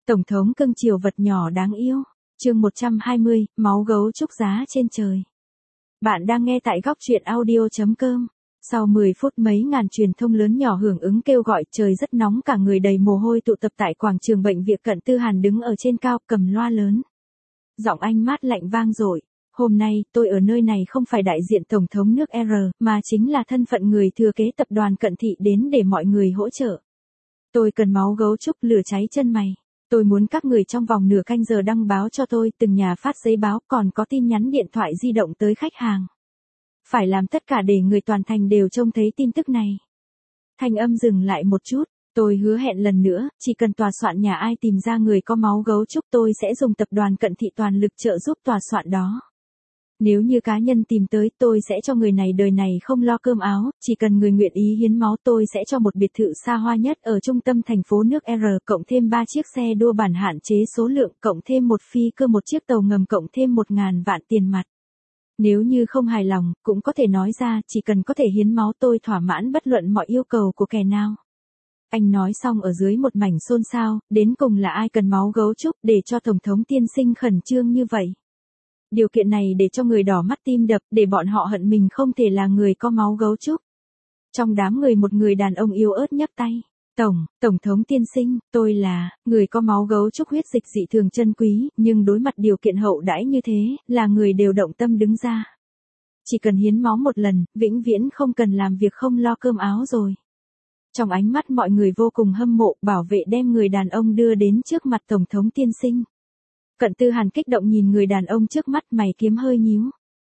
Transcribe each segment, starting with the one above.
Tổng thống cưng chiều vật nhỏ đáng yêu. Chương 120, máu gấu trúc giá trên trời. Bạn đang nghe tại góc truyện audio.com. Sau 10 phút mấy ngàn truyền thông lớn nhỏ hưởng ứng kêu gọi, trời rất nóng, cả người đầy mồ hôi tụ tập tại quảng trường bệnh viện. Cận Tư Hàn đứng ở trên cao, cầm loa lớn. Giọng anh mát lạnh vang dội. Hôm nay, tôi ở nơi này không phải đại diện Tổng thống nước R, mà chính là thân phận người thừa kế tập đoàn Cận Thị đến để mọi người hỗ trợ. Tôi cần máu gấu trúc lửa cháy chân mày. Tôi muốn các người trong vòng nửa canh giờ đăng báo cho tôi, từng nhà phát giấy báo, còn có tin nhắn điện thoại di động tới khách hàng. Phải làm tất cả để người toàn thành đều trông thấy tin tức này. Thanh âm dừng lại một chút, tôi hứa hẹn lần nữa, chỉ cần tòa soạn nhà ai tìm ra người có máu gấu trúc, tôi sẽ dùng tập đoàn Cận Thị toàn lực trợ giúp tòa soạn đó. Nếu như cá nhân tìm tới, tôi sẽ cho người này đời này không lo cơm áo, chỉ cần người nguyện ý hiến máu tôi sẽ cho một biệt thự xa hoa nhất ở trung tâm thành phố nước R, cộng thêm 3 chiếc xe đua bản hạn chế số lượng, cộng thêm một phi cơ, một chiếc tàu ngầm, cộng thêm 1.000 vạn tiền mặt. Nếu như không hài lòng, cũng có thể nói ra, chỉ cần có thể hiến máu tôi thỏa mãn bất luận mọi yêu cầu của kẻ nào. Anh nói xong ở dưới một mảnh xôn xao, đến cùng là ai cần máu gấu trúc để cho Tổng thống tiên sinh khẩn trương như vậy. Điều kiện này để cho người đỏ mắt tim đập, để bọn họ hận mình không thể là người có máu gấu trúc. Trong đám người một người đàn ông yếu ớt nhấc tay. Tổng thống tiên sinh, tôi là người có máu gấu trúc, huyết dịch dị thường chân quý, nhưng đối mặt điều kiện hậu đãi như thế, là người đều động tâm đứng ra. Chỉ cần hiến máu một lần, vĩnh viễn không cần làm việc không lo cơm áo rồi. Trong ánh mắt mọi người vô cùng hâm mộ, bảo vệ đem người đàn ông đưa đến trước mặt Tổng thống tiên sinh. Cận Tư Hàn kích động nhìn người đàn ông trước mắt, mày kiếm hơi nhíu.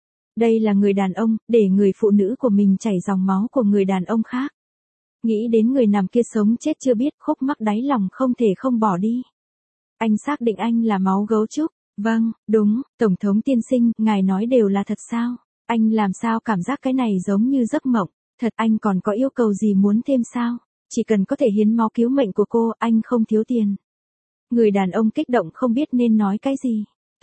Đây là người đàn ông, để người phụ nữ của mình chảy dòng máu của người đàn ông khác. Nghĩ đến người nằm kia sống chết chưa biết, khúc mắc đáy lòng không thể không bỏ đi. Anh xác định anh là máu gấu trúc? Vâng, đúng, Tổng thống tiên sinh, ngài nói đều là thật sao? Anh làm sao cảm giác cái này giống như giấc mộng? Thật, anh còn có yêu cầu gì muốn thêm sao? Chỉ cần có thể hiến máu cứu mệnh của cô, anh không thiếu tiền. Người đàn ông kích động không biết nên nói cái gì.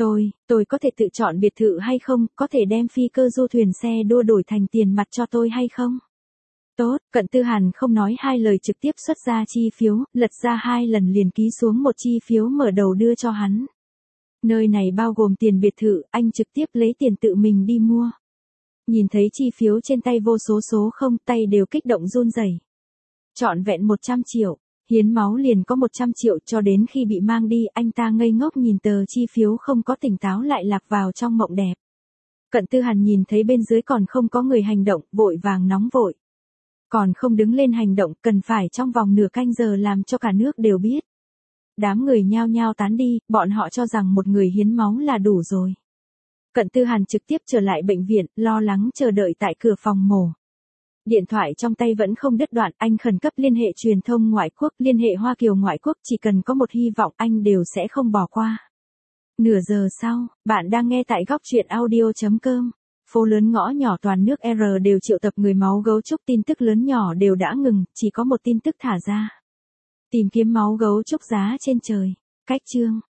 Tôi có thể tự chọn biệt thự hay không, có thể đem phi cơ du thuyền xe đua đổi thành tiền mặt cho tôi hay không? Tốt, Cận Tư Hàn không nói hai lời trực tiếp xuất ra chi phiếu, lật ra 2 lần liền ký xuống một chi phiếu mở đầu đưa cho hắn. Nơi này bao gồm tiền biệt thự, anh trực tiếp lấy tiền tự mình đi mua. Nhìn thấy chi phiếu trên tay vô số số không, tay đều kích động run rẩy. Trọn vẹn 100 triệu. Hiến máu liền có 100 triệu, cho đến khi bị mang đi, anh ta ngây ngốc nhìn tờ chi phiếu không có tỉnh táo, lại lạc vào trong mộng đẹp. Cận Tư Hàn nhìn thấy bên dưới còn không có người hành động, vội vàng nóng vội. Còn không đứng lên hành động, cần phải trong vòng nửa canh giờ làm cho cả nước đều biết. Đám người nhao nhao tán đi, bọn họ cho rằng một người hiến máu là đủ rồi. Cận Tư Hàn trực tiếp trở lại bệnh viện, lo lắng chờ đợi tại cửa phòng mổ. Điện thoại trong tay vẫn không đứt đoạn, anh khẩn cấp liên hệ truyền thông ngoại quốc, liên hệ Hoa Kiều ngoại quốc, chỉ cần có một hy vọng anh đều sẽ không bỏ qua. Nửa giờ sau, bạn đang nghe tại góc truyện audio.com. Phố lớn ngõ nhỏ toàn nước R đều triệu tập người máu gấu trúc, tin tức lớn nhỏ đều đã ngừng, chỉ có một tin tức thả ra. Tìm kiếm máu gấu trúc giá trên trời. Cách chương.